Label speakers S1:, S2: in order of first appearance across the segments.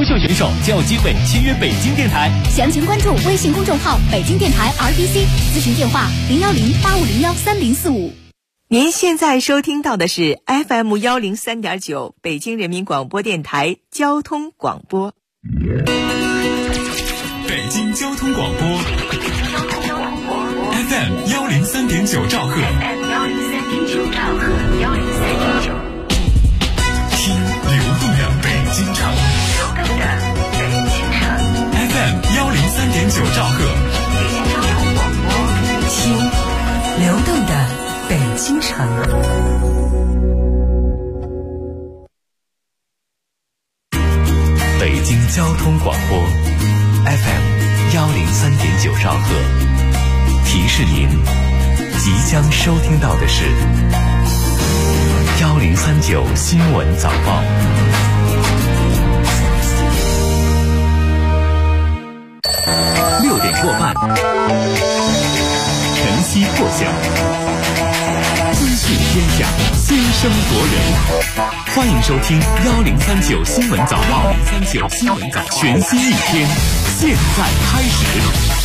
S1: 优秀选手就有机会签约北京电台。
S2: 详情关注微信公众号北京电台 RBC， 咨询电话010-8501-3045。
S3: 您现在收听到的是 FM 103.9北京人民广播电台交通广播。
S4: 北京交通广播 FM 103.9兆赫，听流动的北京城，FM 103.9兆赫，
S3: 听流动的北京城。
S4: 北京交通广播 FM 103.9兆赫，提示您即将收听到的是1039新闻早报。6点过半，晨曦破晓，资讯天下，先声夺人。欢迎收听1039新闻早报，1039新闻早报，全新一天，现在开始。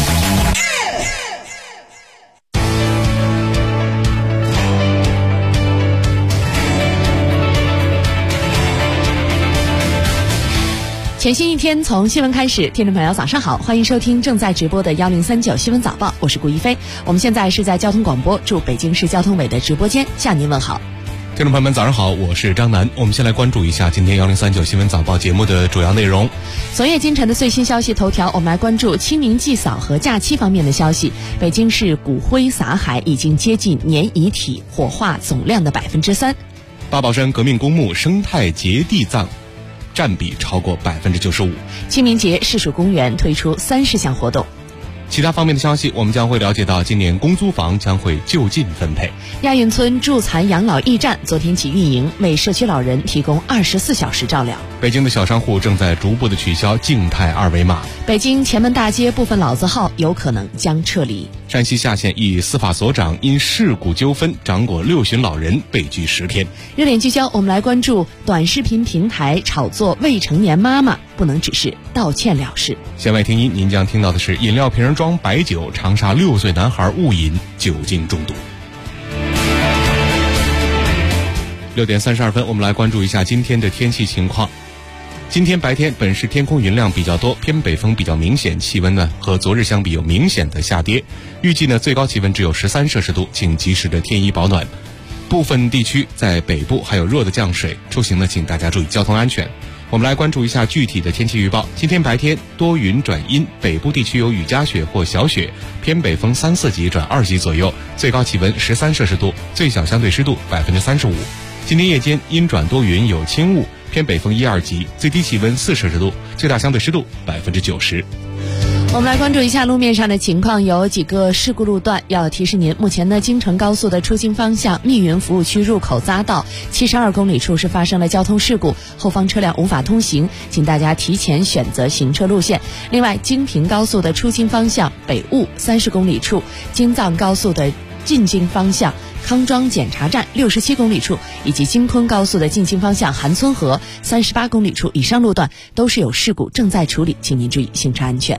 S5: 全新一天从新闻开始，听众朋友早上好，欢迎收听正在直播的1039新闻早报，我是顾一飞。我们现在是在交通广播驻北京市交通委的直播间向您问好。
S6: 听众朋友们早上好，我是张楠。我们先来关注一下今天1039新闻早报节目的主要内容。
S5: 昨夜今晨的最新消息头条，我们来关注清明祭扫和假期方面的消息。北京市骨灰撒海已经接近年遗体火化总量的3%。
S6: 八宝山革命公墓生态结地葬占比超过95%。
S5: 清明节市属公园推出30项活动。
S6: 其他方面的消息，我们将会了解到今年公租房将会就近分配。
S5: 亚运村助残养老驿站昨天起运营，为社区老人提供24小时照料。
S6: 北京的小商户正在逐步的取消静态二维码。
S5: 北京前门大街部分老字号有可能将撤离。
S6: 山西夏县一司法所长因事故纠纷，掌果6旬老人被拘10天。
S5: 热点聚焦，我们来关注短视频平台炒作未成年妈妈，不能只是道歉了事。
S6: 弦外听音，您将听到的是饮料瓶装白酒，长沙6岁男孩误饮酒精中毒。6点32分，我们来关注一下今天的天气情况。今天白天本市天空云量比较多，偏北风比较明显，气温呢和昨日相比有明显的下跌。预计呢最高气温只有13摄氏度，请及时的添衣保暖。部分地区在北部还有弱的降水，出行呢请大家注意交通安全。我们来关注一下具体的天气预报。今天白天多云转阴，北部地区有雨夹雪或小雪，偏北风3、4级转2级左右，最高气温13摄氏度，最小相对湿度35%。今天夜间阴转多云有轻雾，偏北风1、2级，最低气温4摄氏度，最大相对湿度90%。
S5: 我们来关注一下路面上的情况，有几个事故路段要提示您。目前呢，京承高速的出京方向密云服务区入口匝道72公里处是发生了交通事故，后方车辆无法通行，请大家提前选择行车路线。另外，京平高速的出京方向北坞30公里处，京藏高速的进京方向康庄检查站67公里处，以及京昆高速的进京方向韩村河38公里处，以上路段都是有事故正在处理，请您注意行车安全。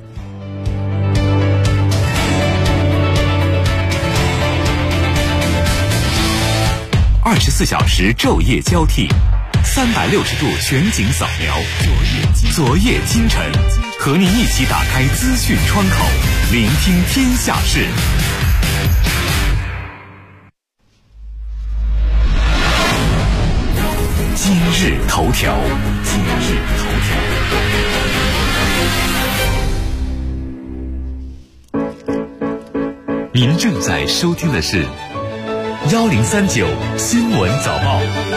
S4: 24小时昼夜交替，360度全景扫描，昨夜今晨，和您一起打开资讯窗口，聆听天下事。今日头条，您正在收听的是1039新闻早报。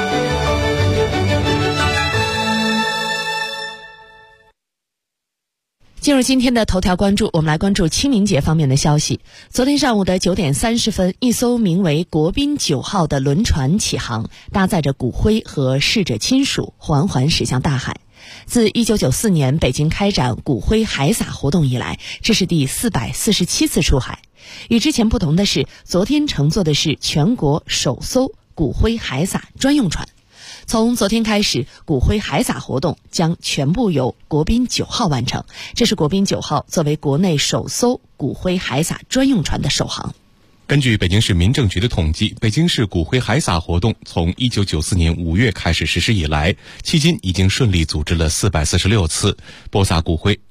S5: 进入今天的头条关注，我们来关注清明节方面的消息。昨天上午的9点30分，一艘名为国宾9号的轮船起航，搭载着骨灰和逝者亲属缓缓驶向大海。自1994年北京开展骨灰海撒活动以来，这是第447次出海。与之前不同的是，昨天乘坐的是全国首艘骨灰海撒专用船。 从昨天开始，骨灰海撒活动将全部由国宾9号完成，这是国宾9号作为国内首艘骨灰海撒专用船的首航。
S6: 根据北京市民政局的统计，北京市骨灰海撒活动从1994年5月开始实施以来，迄今已经顺利组织了446次，播撒骨灰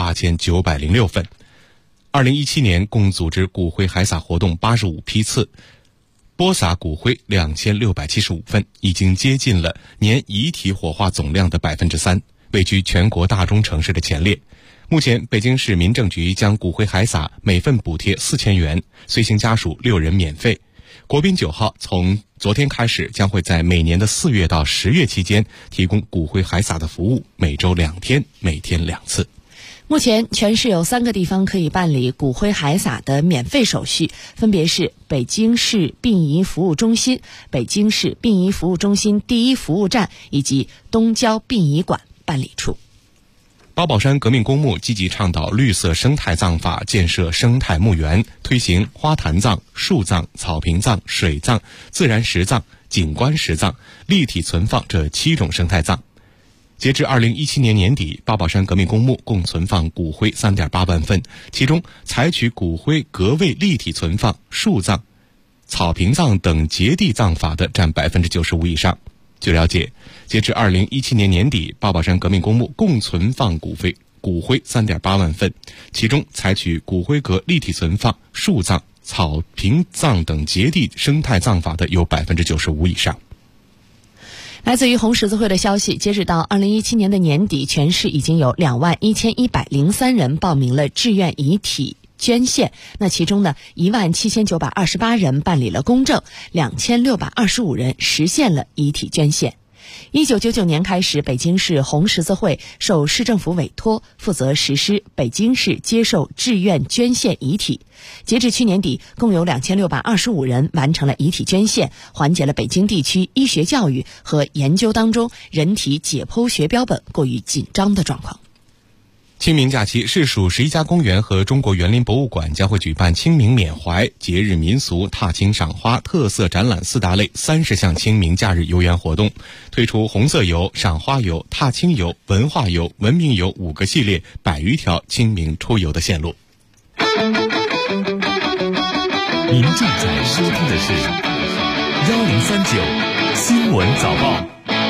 S6: 18906份。2017年共组织骨灰海撒活动85批次，播撒骨灰2675份，已经接近了年遗体火化总量的3%，位居全国大中城市的前列。目前，北京市民政局将骨灰海撒每份补贴4000元，随行家属6人免费。国宾9号从昨天开始，将会在每年的4月到10月期间提供骨灰海撒的服务，每周2天，每天2次。
S5: 目前全市有3个地方可以办理骨灰海撒的免费手续，分别是北京市殡仪服务中心、北京市殡仪服务中心第一服务站以及东郊殡仪馆办理处。
S6: 八宝山革命公墓积极倡导绿色生态葬法，建设生态墓园，推行花坛葬、树葬、草坪葬、水葬、自然石葬、景观石葬、立体存放这7种生态葬。截至2017年年底，八宝山革命公墓共存放骨灰3.8万份，其中采取骨灰隔位立体存放、树葬、草坪葬等结地葬法的占95%以上。据了解，截至2017年年底，八宝山革命公墓共存放骨灰3.8万份，其中采取骨灰格立体存放、树葬、草坪葬等结地生态葬法的有95%以上。
S5: 来自于红十字会的消息，截止到2017年的年底，全市已经有21103人报名了志愿遗体捐献，那其中呢17928人办理了公证，2625人实现了遗体捐献。1999年开始，北京市红十字会受市政府委托，负责实施北京市接受志愿捐献遗体。截至去年底，共有2625人完成了遗体捐献，缓解了北京地区医学教育和研究当中人体解剖学标本过于紧张的状况。
S6: 清明假期，市属11家公园和中国园林博物馆将会举办清明缅怀、节日民俗、踏青赏花、特色展览4大类30项清明假日游园活动，推出红色游、赏花游、踏青游、文化游、文明游5个系列100余条清明出游的线路。
S4: 您正在收听的是1039新闻早报。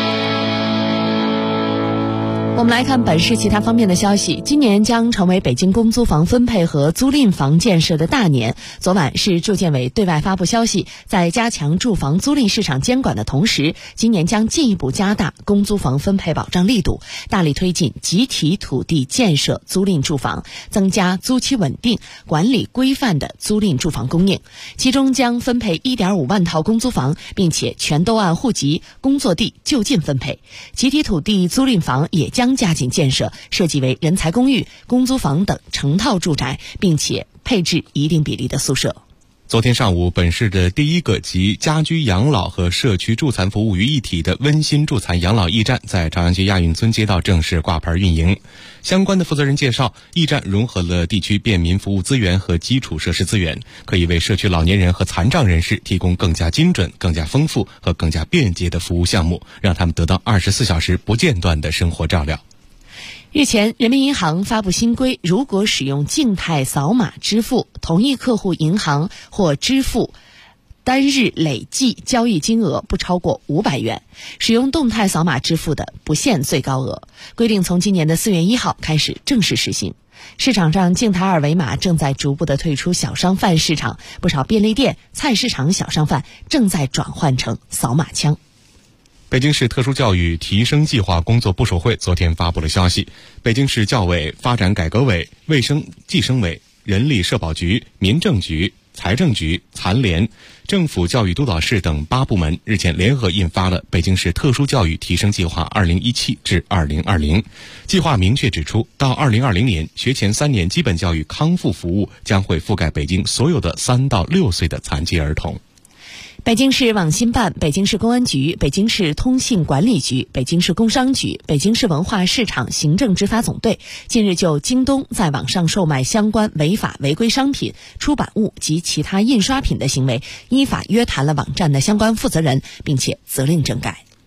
S5: 我们来看本市其他方面的消息。今年将成为北京公租房分配和租赁房建设的大年。昨晚市住建委对外发布消息，在加强住房租赁市场监管的同时，今年将进一步加大公租房分配保障力度，大力推进集体土地建设租赁住房，增加租期稳定、管理规范的租赁住房供应。其中将分配1.5万套公租房，并且全都按户籍、工作地就近分配。集体土地租赁房也将加紧建设，设计为人才公寓、公租房等成套住宅，并且配置一定比例的宿舍。
S6: 昨天上午，本市的第一个集家居养老和社区助残服务于一体的温馨助残养老驿站在朝阳区亚运村街道正式挂牌运营。相关的负责人介绍，驿站融合了地区便民服务资源和基础设施资源，可以为社区老年人和残障人士提供更加精准、更加丰富和更加便捷的服务项目，让他们得到24小时不间断的生活照料。
S5: 日前，人民银行发布新规，如果使用静态扫码支付，同一客户银行或支付单日累计交易金额不超过500元，使用动态扫码支付的不限最高额。规定从今年的4月1号开始正式实行。市场上静态二维码正在逐步的退出小商贩市场，不少便利店、菜市场小商贩正在转换成扫码枪。
S6: 北京市特殊教育提升计划工作部首会昨天发布了消息，北京市教委、发展改革委、卫生计生委、人力社保局、民政局、财政局、残联、政府教育督导室等8部门日前联合印发了北京市特殊教育提升计划2017至2020。计划明确指出，到2020年，学前3年基本教育康复服务将会覆盖北京所有的3到6岁的残疾儿童。
S5: 北京市网信办、北京市公安局、北京市通信管理局、北京市工商局、北京市文化市场行政执法总队近日就京东在网上售卖相关违法违规商品、出版物及其他印刷品的行为，依法约谈了网站的相关负责人，并且责令整改。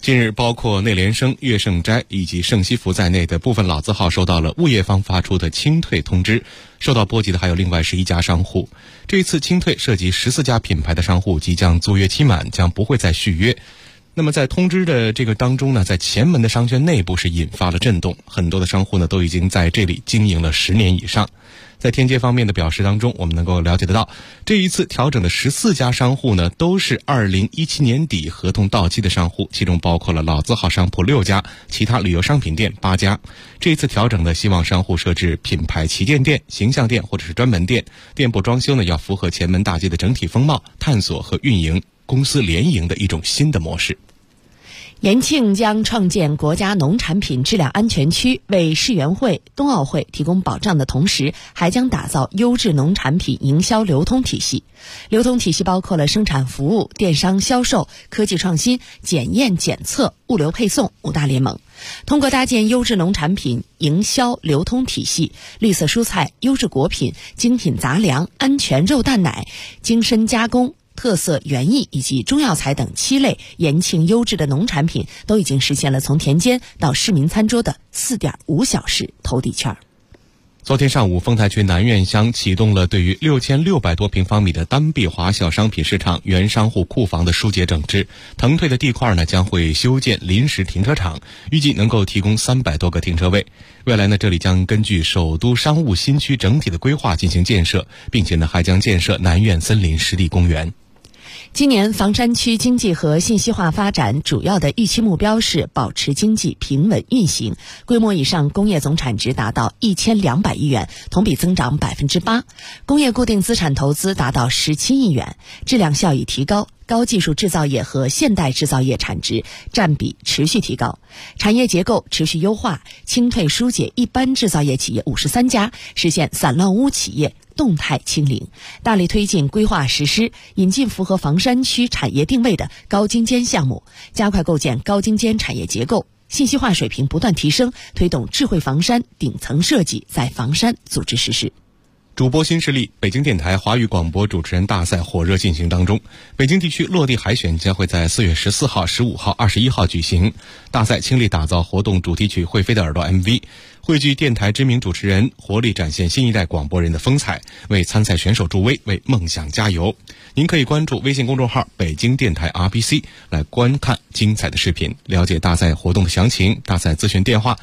S6: 近日，包括内联升、粤盛斋以及盛西福在内的部分老字号收到了物业方发出的清退通知，受到波及的还有另外11家商户。这次清退涉及14家品牌的商户即将租约期满，将不会再续约。那么在通知的这个当中呢，在前门的商圈内部是引发了震动，很多的商户呢都已经在这里经营了10年以上。在天街方面的表示当中，我们能够了解得到，这一次调整的14家商户呢，都是2017年底合同到期的商户，其中包括了老字号商铺6家，其他旅游商品店8家。这一次调整呢，希望商户设置品牌旗舰店、形象店或者是专门店，店铺装修呢要符合前门大街的整体风貌，探索和运营公司联营的一种新的模式。
S5: 延庆将创建国家农产品质量安全区，为世园会、冬奥会提供保障的同时，还将打造优质农产品营销流通体系。流通体系包括了生产服务、电商销售、科技创新、检验检测、物流配送5大联盟。通过搭建优质农产品营销流通体系，绿色蔬菜、优质果品、精品杂粮、安全肉蛋奶、精深加工、特色园艺以及中药材等7类延庆优质的农产品都已经实现了从田间到市民餐桌的4.5小时投递券。
S6: 昨天上午，丰台区南苑乡启动了对于6600多平方米的单壁华小商品市场原商户库房的疏解整治，腾退的地块呢将会修建临时停车场，预计能够提供300多个停车位。未来呢，这里将根据首都商务新区整体的规划进行建设，并且呢还将建设南苑森林湿地公园。
S5: 今年房山区经济和信息化发展主要的预期目标是保持经济平稳运行，规模以上工业总产值达到1200亿元，同比增长8%，工业固定资产投资达到17亿元，质量效益提高，高技术制造业和现代制造业产值占比持续提高，产业结构持续优化，清退疏解一般制造业企业53家，实现散乱无企业动态清零，大力推进规划实施，引进符合房山区产业定位的高精尖项目，加快构建高精尖产业结构，信息化水平不断提升，推动智慧房山顶层设计在房山组织实施。
S6: 主播新势力北京电台华语广播主持人大赛火热进行当中，北京地区落地海选将会在4月14号、15号、21号举行。大赛倾力打造活动主题曲《会飞的耳朵》MV， 汇聚电台知名主持人，活力展现新一代广播人的风采，为参赛选手助威，为梦想加油。您可以关注微信公众号北京电台 RBC 来观看精彩的视频，了解大赛活动的详情。大赛咨询电话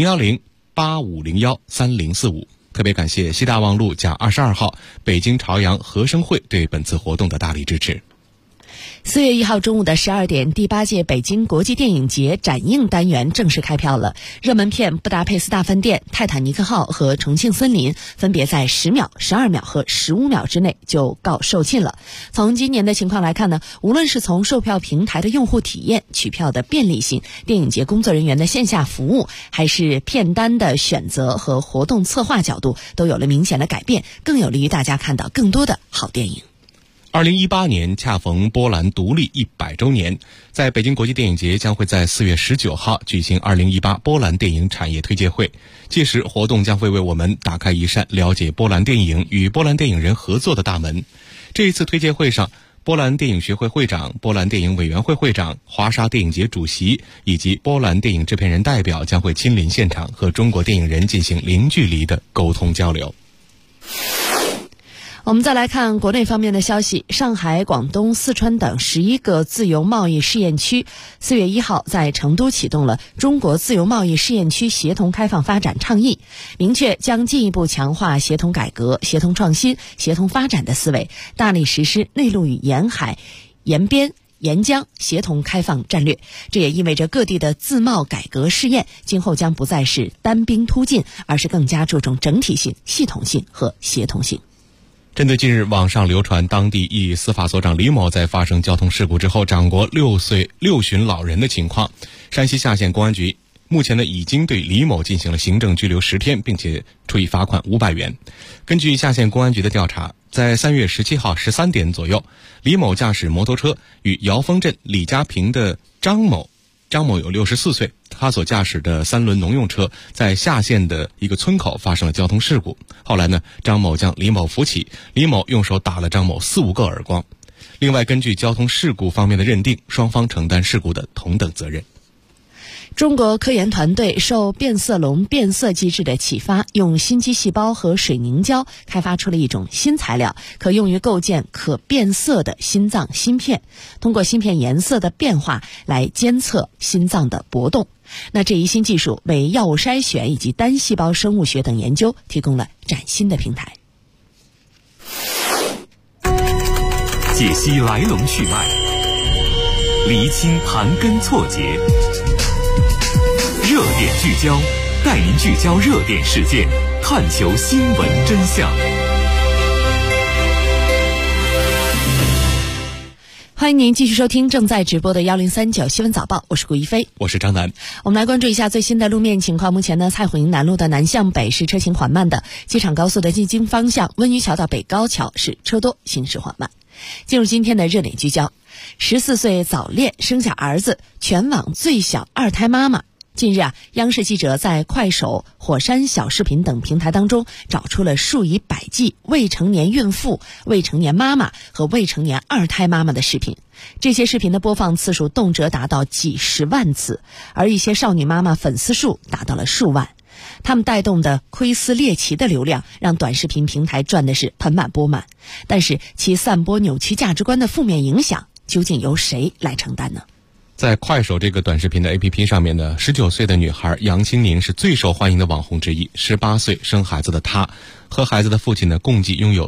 S6: 010-8501-3045。特别感谢西大望路甲22号北京朝阳和生会对本次活动的大力支持。
S5: 4月1号中午的12点，第8届北京国际电影节展映单元正式开票了。热门片《布达佩斯大饭店》、《泰坦尼克号》和《重庆森林》分别在10秒、12秒和15秒之内就告售罄了。从今年的情况来看呢，无论是从售票平台的用户体验、取票的便利性、电影节工作人员的线下服务，还是片单的选择和活动策划角度，都有了明显的改变，更有利于大家看到更多的好电影。
S6: 2018年恰逢波兰独立100周年，在北京国际电影节将会在4月19号举行2018波兰电影产业推介会，届时活动将会为我们打开一扇了解波兰电影与波兰电影人合作的大门。这一次推介会上，波兰电影学会会长、波兰电影委员会会长、华沙电影节主席以及波兰电影制片人代表将会亲临现场，和中国电影人进行零距离的沟通交流。
S5: 我们再来看国内方面的消息，上海、广东、四川等11个自由贸易试验区4月1号在成都启动了中国自由贸易试验区协同开放发展倡议，明确将进一步强化协同改革、协同创新、协同发展的思维，大力实施内陆与沿海、沿边、沿江协同开放战略。这也意味着各地的自贸改革试验今后将不再是单兵突进，而是更加注重整体性、系统性和协同性。
S6: 针对近日网上流传当地一司法所长李某在发生交通事故之后掌掴6旬老人的情况，山西夏县公安局目前呢已经对李某进行了行政拘留10天，并且处以罚款500元。根据夏县公安局的调查，在3月17号13点左右，李某驾驶摩托车与姚峰镇李家坪的张某有64岁，他所驾驶的3轮农用车在夏县的一个村口发生了交通事故。后来呢，张某将李某扶起，李某用手打了张某4-5个耳光。 另外，根据交通事故方面的认定，双方承担事故的同等责任。
S5: 中国科研团队受变色龙变色机制的启发，用心肌细胞和水凝胶开发出了一种新材料，可用于构建可变色的心脏芯片，通过芯片颜色的变化来监测心脏的搏动。那这一新技术为药物筛选以及单细胞生物学等研究提供了崭新的平台。
S4: 解析来龙去脉，厘清盘根错节，热点聚焦，带您聚焦热点事件，探求新闻真相。
S5: 欢迎您继续收听正在直播的1039新闻早报，我是顾一飞，
S6: 我是张楠。
S5: 我们来关注一下最新的路面情况。目前呢，蔡虎营南路的南向北是车行缓慢的，机场高速的进京方向温榆桥到北高桥是车多，行驶缓慢。进入今天的热点聚焦，14岁早恋生下儿子，全网最小二胎妈妈。近日央视记者在快手、火山小视频等平台当中找出了数以百计未成年孕妇、未成年妈妈和未成年二胎妈妈的视频。这些视频的播放次数动辄达到几十万次，而一些少女妈妈粉丝数达到了数万。他们带动的窥私猎奇的流量，让短视频平台赚的是盆满钵满。但是其散播扭曲价值观的负面影响，究竟由谁来承担呢？
S6: 在快手这个短视频的 APP 上面呢，19岁的女孩杨清宁是最受欢迎的网红之一。18岁生孩子的她和孩子的父亲呢，共计拥有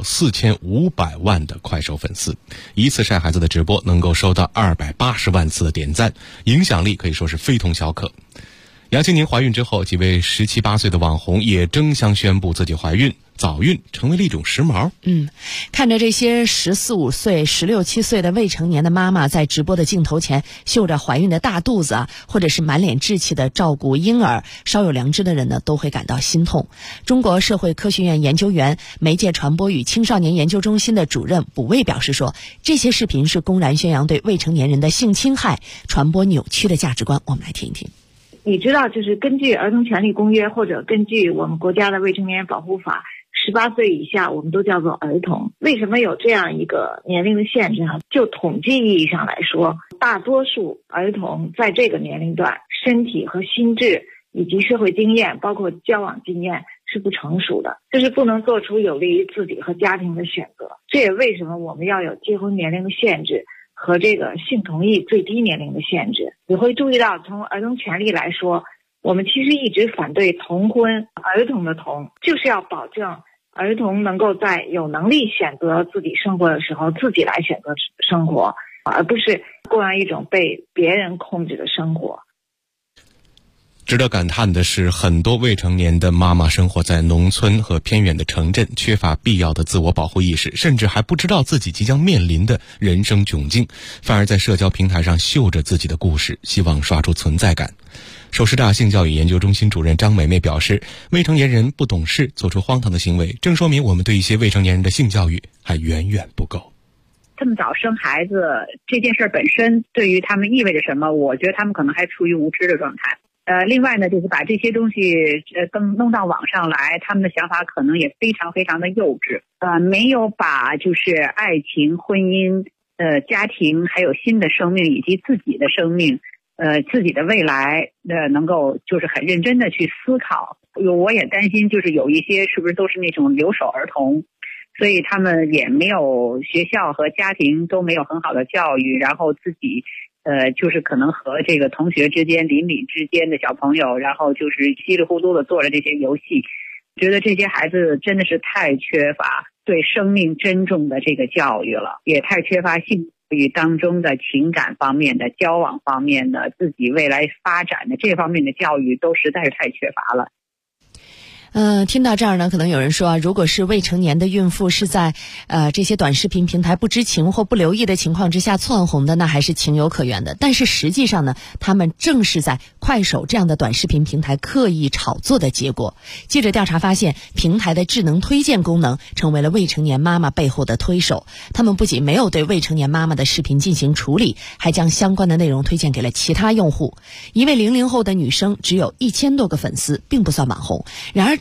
S6: 4500万的快手粉丝，一次晒孩子的直播能够收到280万次的点赞，影响力可以说是非同小可。杨清宁怀孕之后，几位17、18岁的网红也争相宣布自己怀孕，早孕成为了一种时髦。
S5: 看着这些14、15岁、16、17岁的未成年的妈妈在直播的镜头前秀着怀孕的大肚子或者是满脸稚气的照顾婴儿，稍有良知的人呢都会感到心痛。中国社会科学院研究员、媒介传播与青少年研究中心的主任卜卫表示说，这些视频是公然宣扬对未成年人的性侵害，传播扭曲的价值观。我们来听一听。
S7: 你知道，就是根据儿童权利公约或者根据我们国家的未成年人保护法，18岁以下我们都叫做儿童。为什么有这样一个年龄的限制呢？就统计意义上来说，大多数儿童在这个年龄段，身体和心智以及社会经验，包括交往经验是不成熟的，就是不能做出有利于自己和家庭的选择。这也为什么我们要有结婚年龄的限制和这个性同意最低年龄的限制。你会注意到，从儿童权利来说，我们其实一直反对同婚，儿童的童就是要保证儿童能够在有能力选择自己生活的时候自己来选择生活，而不是过上一种被别人控制的生活。
S6: 值得感叹的是，很多未成年的妈妈生活在农村和偏远的城镇，缺乏必要的自我保护意识，甚至还不知道自己即将面临的人生窘境，反而在社交平台上秀着自己的故事，希望刷出存在感。首师大性教育研究中心主任张美美表示，未成年人不懂事，做出荒唐的行为，正说明我们对一些未成年人的性教育还远远不够。
S8: 这么早生孩子这件事本身对于他们意味着什么，我觉得他们可能还处于无知的状态。另外呢，就是把这些东西弄到网上来，他们的想法可能也非常非常的幼稚，没有把就是爱情、婚姻、家庭，还有新的生命以及自己的生命，自己的未来，能够就是很认真的去思考。我也担心，就是有一些是不是都是那种留守儿童，所以他们也没有学校和家庭都没有很好的教育，然后自己就是可能和这个同学之间、邻里之间的小朋友，然后就是稀里糊涂的做了这些游戏。觉得这些孩子真的是太缺乏对生命珍重的这个教育了，也太缺乏性教育当中的情感方面的、交往方面的、自己未来发展的这方面的教育都实在是太缺乏了。
S5: 听到这儿呢，可能有人说如果是未成年的孕妇是在这些短视频平台不知情或不留意的情况之下窜红的，那还是情有可原的。但是实际上呢，他们正是在快手这样的短视频平台刻意炒作的结果。记者调查发现，平台的智能推荐功能成为了未成年妈妈背后的推手。他们不仅没有对未成年妈妈的视频进行处理，还将相关的内容推荐给了其他用户。一位00后的女生只有1000多个粉丝，并不算网红。然而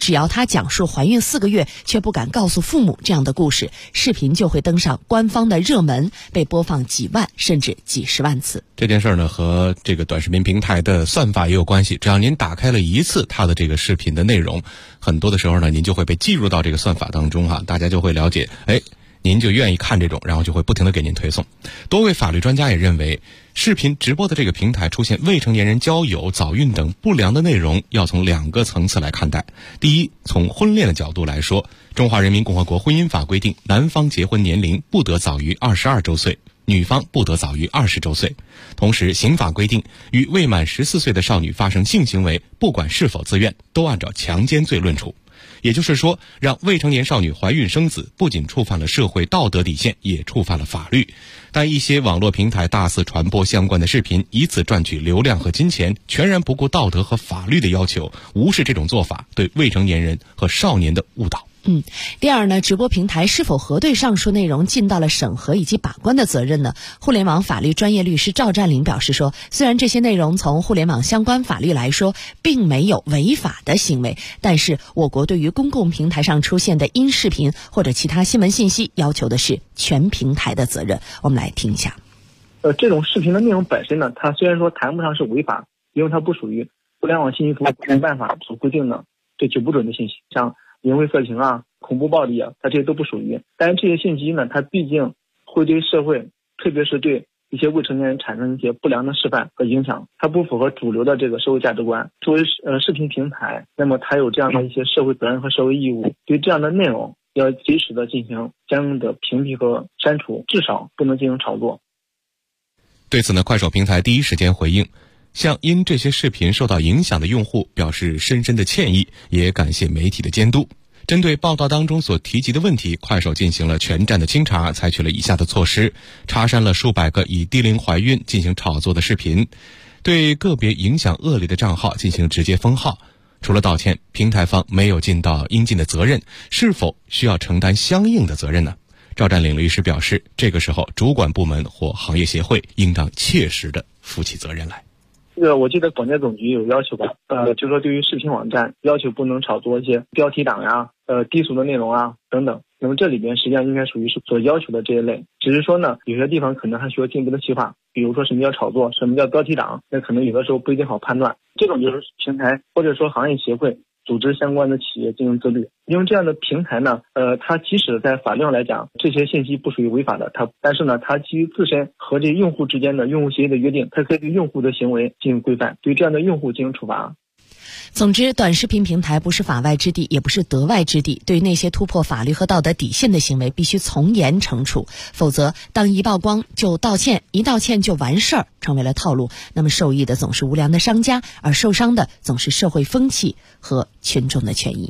S5: 只要她讲述怀孕4个月却不敢告诉父母这样的故事，视频就会登上官方的热门，被播放几万甚至几十万次。
S6: 这件事呢和这个短视频平台的算法也有关系，只要您打开了一次它的这个视频的内容，很多的时候呢您就会被计入到这个算法当中大家就会了解，您就愿意看这种，然后就会不停地给您推送。多位法律专家也认为，视频直播的这个平台出现未成年人交友、早孕等不良的内容，要从2个层次来看待。第一，从婚恋的角度来说，中华人民共和国婚姻法规定，男方结婚年龄不得早于22周岁，女方不得早于20周岁。同时，刑法规定，与未满14岁的少女发生性行为，不管是否自愿，都按照强奸罪论处。也就是说，让未成年少女怀孕生子，不仅触犯了社会道德底线，也触犯了法律。但一些网络平台大肆传播相关的视频，以此赚取流量和金钱，全然不顾道德和法律的要求，无视这种做法对未成年人和少年的误导。
S5: 第二呢，直播平台是否核对上述内容尽到了审核以及把关的责任呢？互联网法律专业律师赵占领表示说，虽然这些内容从互联网相关法律来说并没有违法的行为，但是我国对于公共平台上出现的音视频或者其他新闻信息，要求的是全平台的责任。我们来听一下。
S9: 这种视频的内容本身呢，它虽然说谈不上是违法，因为它不属于互联网信息服务管理办法所规定的对举不准的信息，像淫秽色情恐怖暴力它这些都不属于。但是这些信息呢，它毕竟会对社会，特别是对一些未成年人产生一些不良的示范和影响，它不符合主流的这个社会价值观。作为视频平台，那么它有这样的一些社会责任和社会义务，对这样的内容要及时的进行相应的屏蔽和删除，至少不能进行炒作。
S6: 对此呢，快手平台第一时间回应，向因这些视频受到影响的用户表示深深的歉意，也感谢媒体的监督。针对报道当中所提及的问题，快手进行了全站的清查，采取了以下的措施：查删了数百个以低龄怀孕进行炒作的视频，对个别影响恶劣的账号进行直接封号。除了道歉，平台方没有尽到应尽的责任，是否需要承担相应的责任呢？赵占领律师表示，这个时候主管部门或行业协会应当切实的负起责任来。
S9: 我记得广电总局有要求吧，就说对于视频网站要求不能炒作一些标题党低俗的内容等等。那么这里边实际上应该属于是所要求的这一类，只是说呢，有些地方可能还需要进一步的细化，比如说什么叫炒作，什么叫标题党，那可能有的时候不一定好判断。这种就是平台或者说行业协会组织相关的企业进行自律，因为这样的平台呢，它即使在法律上来讲，这些信息不属于违法的，但是呢，它基于自身和这用户之间的用户协议的约定，它可以对用户的行为进行规范，对这样的用户进行处罚。
S5: 总之，短视频平台不是法外之地，也不是德外之地。对于那些突破法律和道德底线的行为，必须从严惩处，否则当一曝光就道歉，一道歉就完事儿，成为了套路，那么受益的总是无良的商家，而受伤的总是社会风气和群众的权益。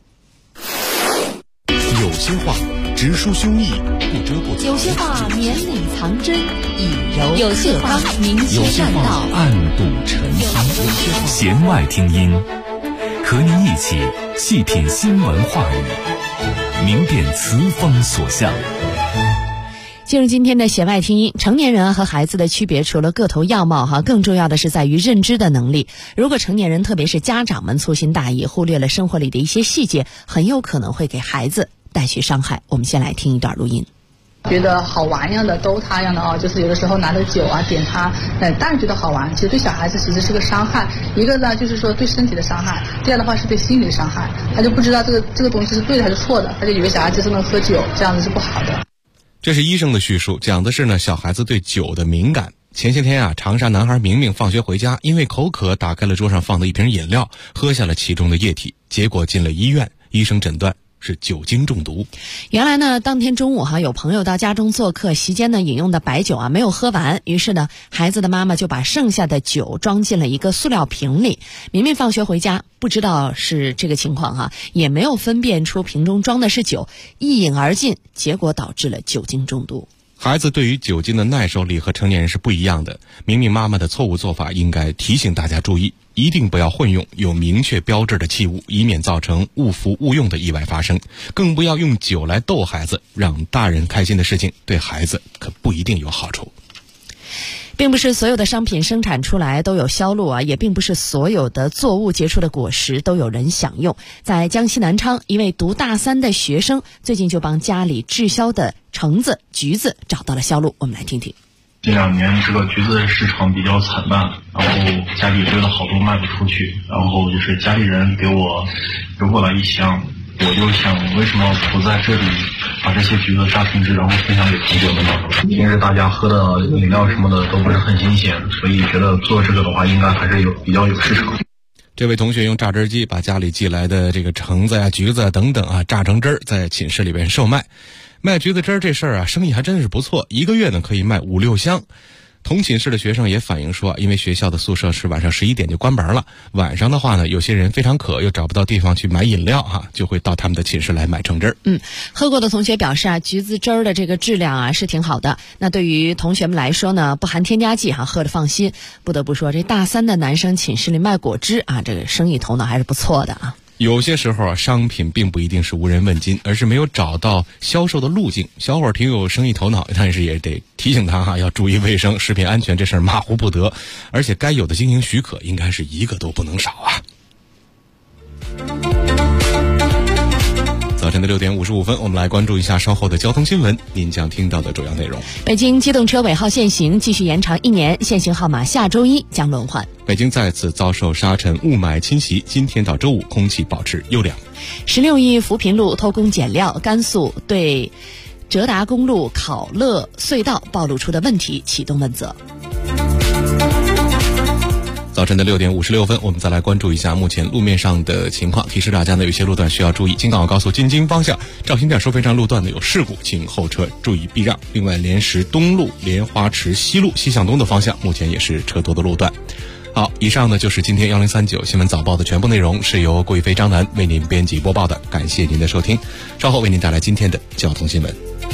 S4: 有些话直抒胸臆，不遮不藏；
S5: 有些话绵里藏针，以柔
S2: 有些话明
S4: 有些
S2: 确
S4: 话暗度陈仓。弦外听音，和您一起细品新闻话语，明辨词风所向。
S5: 进入今天的弦外听音，成年人和孩子的区别除了个头样貌更重要的是在于认知的能力。如果成年人特别是家长们粗心大意，忽略了生活里的一些细节，很有可能会给孩子带去伤害。我们先来听一段录音。
S10: 觉得好玩一样的逗他一样的就是有的时候拿着酒点他，大人觉得好玩，其实对小孩子其实是个伤害。一个呢就是说对身体的伤害，第二的话是对心理的伤害，他就不知道这个东西是对的还是错的，他就以为小孩子是能喝酒，这样子是不好的。
S6: 这是医生的叙述，讲的是呢小孩子对酒的敏感。前些天长沙男孩明明放学回家，因为口渴打开了桌上放的一瓶饮料，喝下了其中的液体，结果进了医院，医生诊断是酒精中毒。
S5: 原来呢，当天中午有朋友到家中做客，席间呢饮用的白酒没有喝完，于是呢孩子的妈妈就把剩下的酒装进了一个塑料瓶里。明明放学回家，不知道是这个情况也没有分辨出瓶中装的是酒，一饮而尽，结果导致了酒精中毒。
S6: 孩子对于酒精的耐受力和成年人是不一样的，明明妈妈的错误做法应该提醒大家注意，一定不要混用有明确标志的器物，以免造成误服误用的意外发生。更不要用酒来逗孩子，让大人开心的事情对孩子可不一定有好处。
S5: 并不是所有的商品生产出来都有销路啊，也并不是所有的作物结出的果实都有人享用。在江西南昌，一位读大3的学生最近就帮家里滞销的橙子、橘子找到了销路，我们来听听。
S11: 近2年这个橘子市场比较惨淡，然后家里堆了好多卖不出去，然后就是家里人给我邮过来1箱，我就想为什么不在这里把这些橘子榨成汁，然后分享给同学们呢？平时大家喝的饮料什么的都不是很新鲜，所以觉得做这个的话应该还是比较有市场。
S6: 这位同学用榨汁机把家里寄来的这个橙子呀、橘子啊等等啊榨成汁儿，在寝室里边售卖。卖橘子汁儿这事儿啊，生意还真是不错，1个月呢可以卖5-6箱。同寝室的学生也反映说，因为学校的宿舍是晚上11点就关门了，晚上的话呢，有些人非常渴又找不到地方去买饮料就会到他们的寝室来买橙汁儿。
S5: 喝过的同学表示啊，橘子汁儿的这个质量啊是挺好的。那对于同学们来说呢，不含添加剂喝得放心。不得不说，这大3的男生寝室里卖果汁啊，这个生意头脑还是不错的啊。
S6: 有些时候啊，商品并不一定是无人问津，而是没有找到销售的路径。小伙儿挺有生意头脑，但是也得提醒他要注意卫生、食品安全这事儿马虎不得，而且该有的经营许可应该是1个都不能少啊。早晨的6点55分，我们来关注一下稍后的交通新闻，您将听到的主要内容。
S5: 北京机动车尾号限行继续延长1年，限行号码下周1将轮换。
S6: 北京再次遭受沙尘雾霾侵袭，今天到周5空气保持优良。
S5: 16亿扶贫路偷工减料，甘肃对浙达公路考乐隧道暴露出的问题启动问责。
S6: 早晨的6点56分，我们再来关注一下目前路面上的情况。提示大家呢，有些路段需要注意。京港澳高速进京方向肇兴店收费站路段呢有事故，请后车注意避让。另外，莲石东路、莲花池西路西向东的方向目前也是车多的路段。好，以上呢就是今天1039新闻早报的全部内容，是由郭一飞、张楠为您编辑播报的。感谢您的收听，稍后为您带来今天的交通新闻。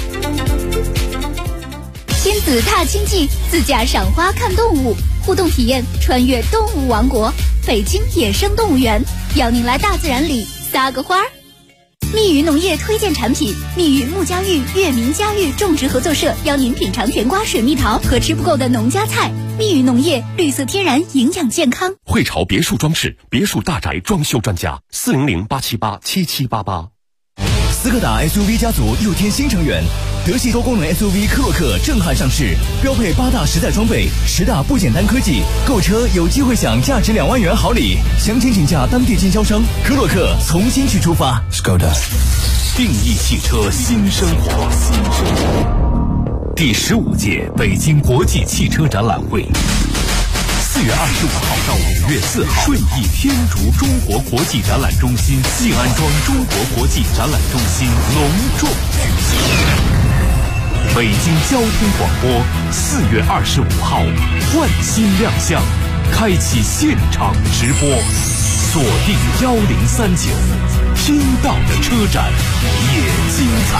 S2: 亲子踏青记，自驾赏花看动物，互动体验穿越动物王国，北京野生动物园，邀您来大自然里撒个花儿。密语农业推荐产品：密语木家峪月明家峪种植合作社邀您品尝甜瓜、水蜜桃和吃不够的农家菜。密语农业，绿色天然，营养健康。
S12: 汇潮别墅装饰，别墅大宅装修专家，400-878-7788。
S13: 斯柯达 SUV 家族又添新成员，德系多功能 SUV 科洛克震撼上市，标配8大实在装备，10大不简单科技，购车有机会享价值2万元好礼。详情请假当地经销商。科洛克从新区出发。Skoda，
S12: 定义汽车新生活。第15届北京国际汽车展览会，4月25号到5月4号，顺义天竺中国国际展览中心静安庄中国国际展览中心隆重举行。北京交通广播4月25号换新亮相，开启现场直播，锁定1039，听到的车展也精彩。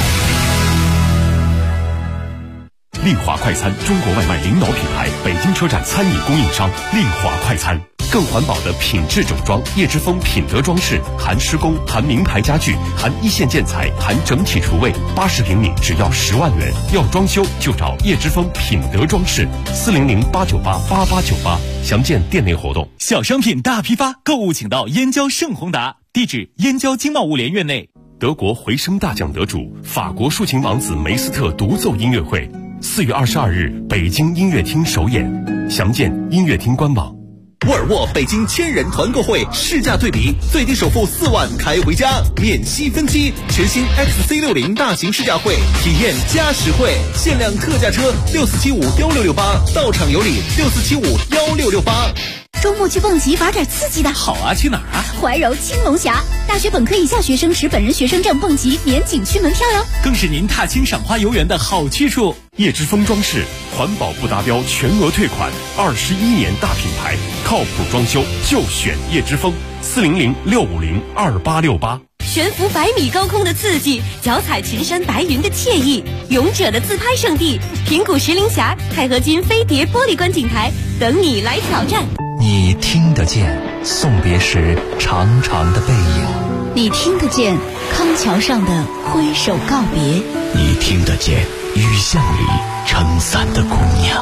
S12: 丽华快餐，中国外卖领导品牌，北京车站餐饮供应商。丽华快餐，更环保的品质整装，叶之峰品德装饰，含施工，含名牌家具，含一线建材，含整体厨卫，80平米只要10万元。要装修就找叶之峰品德装饰，400-898-8898，详见店内活动。
S1: 小商品大批发，购物请到燕郊盛宏达，地址燕郊经贸物联院内。
S12: 德国回声大奖得主，法国抒情王子梅斯特独奏音乐会，4月22日北京音乐厅首演，详见音乐厅官网。
S14: 沃尔沃北京1000人团购会试驾对比，最低首付4万开回家，免息分期。全新 XC60 大型试驾会，体验加实惠，限量特价车64751668，到场有礼64751668。
S2: 周末去蹦极玩点刺激的。
S1: 好啊，去哪儿啊？
S2: 怀柔青龙峡，大学本科以下学生持本人学生证蹦极免景区门票哟，
S1: 更是您踏青赏花游园的好去处。
S12: 叶之峰装饰，环保不达标全额退款，21年大品牌，靠谱装修就选叶之峰，400-650-2868。
S15: 悬浮100米高空的刺激，脚踩群山白云的惬意，勇者的自拍圣地平谷石林峡钛合金飞碟玻璃观景台，等你来挑战。
S16: 你听得见送别时长长的背影，
S2: 你听得见康桥上的挥手告别，
S16: 你听得见雨巷里撑伞的姑娘。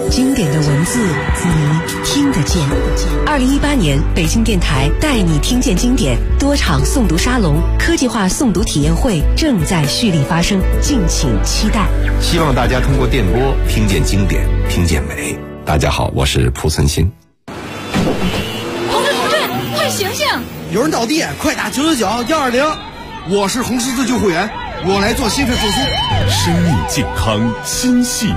S17: 经典的文字你听得见。2018年，北京电台带你听见经典多场诵读沙龙、科技化诵读体验会正在蓄力发生，敬请期待。
S18: 希望大家通过电波听见经典，听见美。大家好，我是蒲存昕。
S2: 同志，快醒醒！
S19: 有人倒地，快打999-120。我是红十字救护员，我来做心肺复苏。
S12: 生命健康心系